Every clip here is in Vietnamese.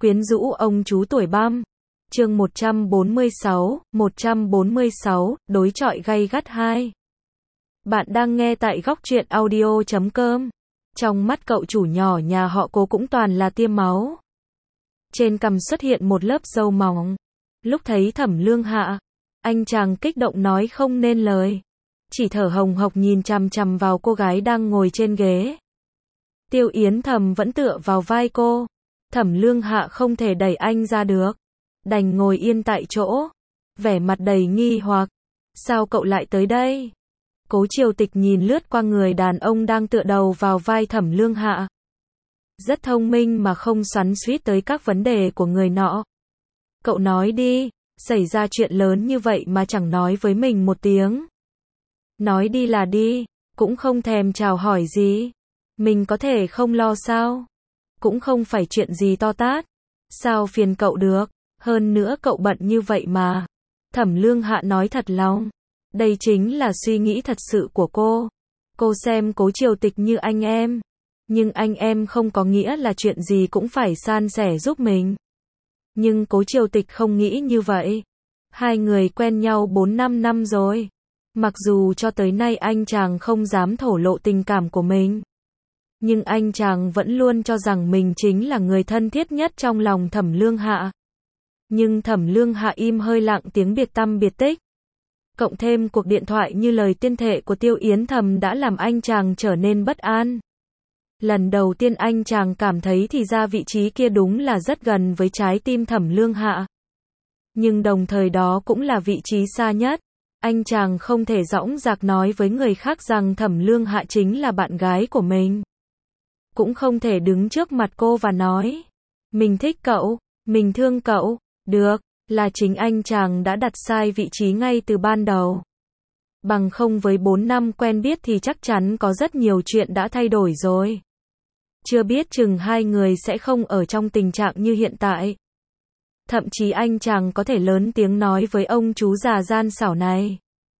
Quyến rũ ông chú tuổi băm. Chương 146, đối chọi gay gắt 2. Bạn đang nghe tại góc truyện audio.com. Trong mắt cậu chủ nhỏ nhà họ Cố cũng toàn là tia máu. Trên cằm xuất hiện một lớp râu mỏng. Lúc thấy Thẩm Lương Hạ, anh chàng kích động nói không nên lời. Chỉ thở hồng hộc nhìn chằm chằm vào cô gái đang ngồi trên ghế. Tiêu Yến Thầm vẫn tựa vào vai cô. Thẩm Lương Hạ không thể đẩy anh ra được, đành ngồi yên tại chỗ, vẻ mặt đầy nghi hoặc. Sao cậu lại tới đây? Cố Triều Tịch nhìn lướt qua người đàn ông đang tựa đầu vào vai Thẩm Lương Hạ. Rất thông minh mà không xoắn xuýt tới các vấn đề của người nọ. Cậu nói đi, xảy ra chuyện lớn như vậy mà chẳng nói với mình một tiếng. Nói đi là đi, cũng không thèm chào hỏi gì. Mình có thể không lo sao? Cũng không phải chuyện gì to tát. Sao phiền cậu được? Hơn nữa cậu bận như vậy mà. Thẩm Lương Hạ nói thật lòng. Đây chính là suy nghĩ thật sự của cô. Cô xem Cố Triều Tịch như anh em. Nhưng anh em không có nghĩa là chuyện gì cũng phải san sẻ giúp mình. Nhưng Cố Triều Tịch không nghĩ như vậy. Hai người quen nhau 4-5 năm rồi. Mặc dù cho tới nay anh chàng không dám thổ lộ tình cảm của mình. Nhưng anh chàng vẫn luôn cho rằng mình chính là người thân thiết nhất trong lòng Thẩm Lương Hạ. Nhưng Thẩm Lương Hạ im hơi lặng tiếng biệt tăm biệt tích. Cộng thêm cuộc điện thoại như lời tuyên thệ của Tiêu Yến Thầm đã làm anh chàng trở nên bất an. Lần đầu tiên anh chàng cảm thấy thì ra vị trí kia đúng là rất gần với trái tim Thẩm Lương Hạ. Nhưng đồng thời đó cũng là vị trí xa nhất. Anh chàng không thể dõng dạc nói với người khác rằng Thẩm Lương Hạ chính là bạn gái của mình. Cũng không thể đứng trước mặt cô và nói, mình thích cậu, mình thương cậu. Được, là chính anh chàng đã đặt sai vị trí ngay từ ban đầu. Bằng không với 4 năm quen biết thì chắc chắn có rất nhiều chuyện đã thay đổi rồi. Chưa biết chừng hai người sẽ không ở trong tình trạng như hiện tại. Thậm chí anh chàng có thể lớn tiếng nói với ông chú già gian xảo này.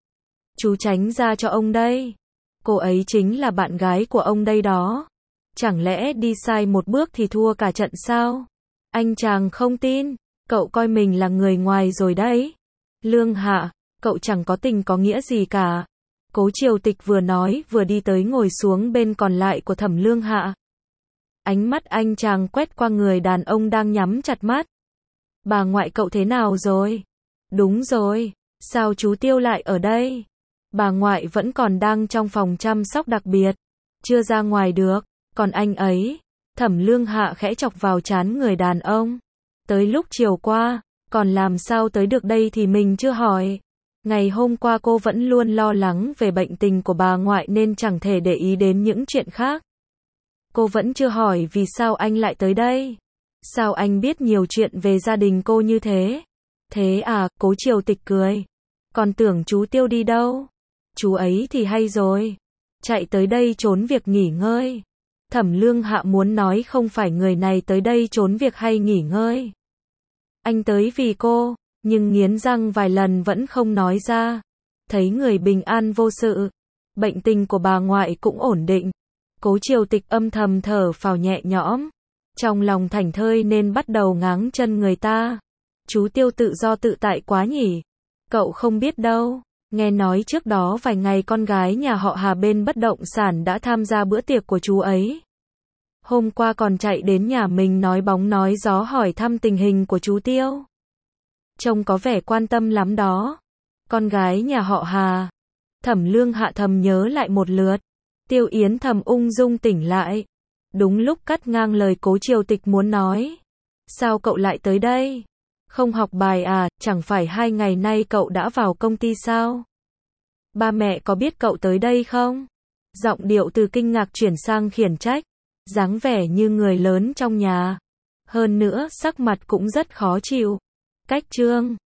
Chú tránh ra cho ông đây. Cô ấy chính là bạn gái của ông đây đó. Chẳng lẽ đi sai một bước thì thua cả trận sao? Anh chàng không tin. Cậu coi mình là người ngoài rồi đấy. Lương Hạ, cậu chẳng có tình có nghĩa gì cả. Cố Triều Tịch vừa nói vừa đi tới ngồi xuống bên còn lại của Thẩm Lương Hạ. Ánh mắt anh chàng quét qua người đàn ông đang nhắm chặt mắt. Bà ngoại cậu thế nào rồi? Đúng rồi, sao chú Tiêu lại ở đây? Bà ngoại vẫn còn đang trong phòng chăm sóc đặc biệt, chưa ra ngoài được. Còn anh ấy? Thẩm Lương Hạ khẽ chọc vào trán người đàn ông. Tới lúc chiều qua, còn làm sao tới được đây thì mình chưa hỏi. Ngày hôm qua cô vẫn luôn lo lắng về bệnh tình của bà ngoại nên chẳng thể để ý đến những chuyện khác. Cô vẫn chưa hỏi vì sao anh lại tới đây. Sao anh biết nhiều chuyện về gia đình cô như thế? Thế à, Cố Triều Tịch cười. Còn tưởng chú Tiêu đi đâu? Chú ấy thì hay rồi. Chạy tới đây trốn việc nghỉ ngơi. Thẩm Lương Hạ muốn nói không phải người này tới đây trốn việc hay nghỉ ngơi. Anh tới vì cô, nhưng nghiến răng vài lần vẫn không nói ra. Thấy người bình an vô sự. Bệnh tình của bà ngoại cũng ổn định. Cố Triều Tịch âm thầm thở phào nhẹ nhõm. Trong lòng thảnh thơi nên bắt đầu ngáng chân người ta. Chú Tiêu tự do tự tại quá nhỉ. Cậu không biết đâu. Nghe nói trước đó vài ngày con gái nhà họ Hà bên bất động sản đã tham gia bữa tiệc của chú ấy. Hôm qua còn chạy đến nhà mình nói bóng nói gió hỏi thăm tình hình của chú Tiêu. Trông có vẻ quan tâm lắm đó. Con gái nhà họ Hà. Thẩm Lương Hạ thầm nhớ lại một lượt. Tiêu Yến Thầm ung dung tỉnh lại. Đúng lúc cắt ngang lời Cố Triều Tịch muốn nói. Sao cậu lại tới đây? Không học bài à, chẳng phải 2 ngày nay cậu đã vào công ty sao? Ba mẹ có biết cậu tới đây không? Giọng điệu từ kinh ngạc chuyển sang khiển trách. Dáng vẻ như người lớn trong nhà. Hơn nữa, sắc mặt cũng rất khó chịu. Cách chương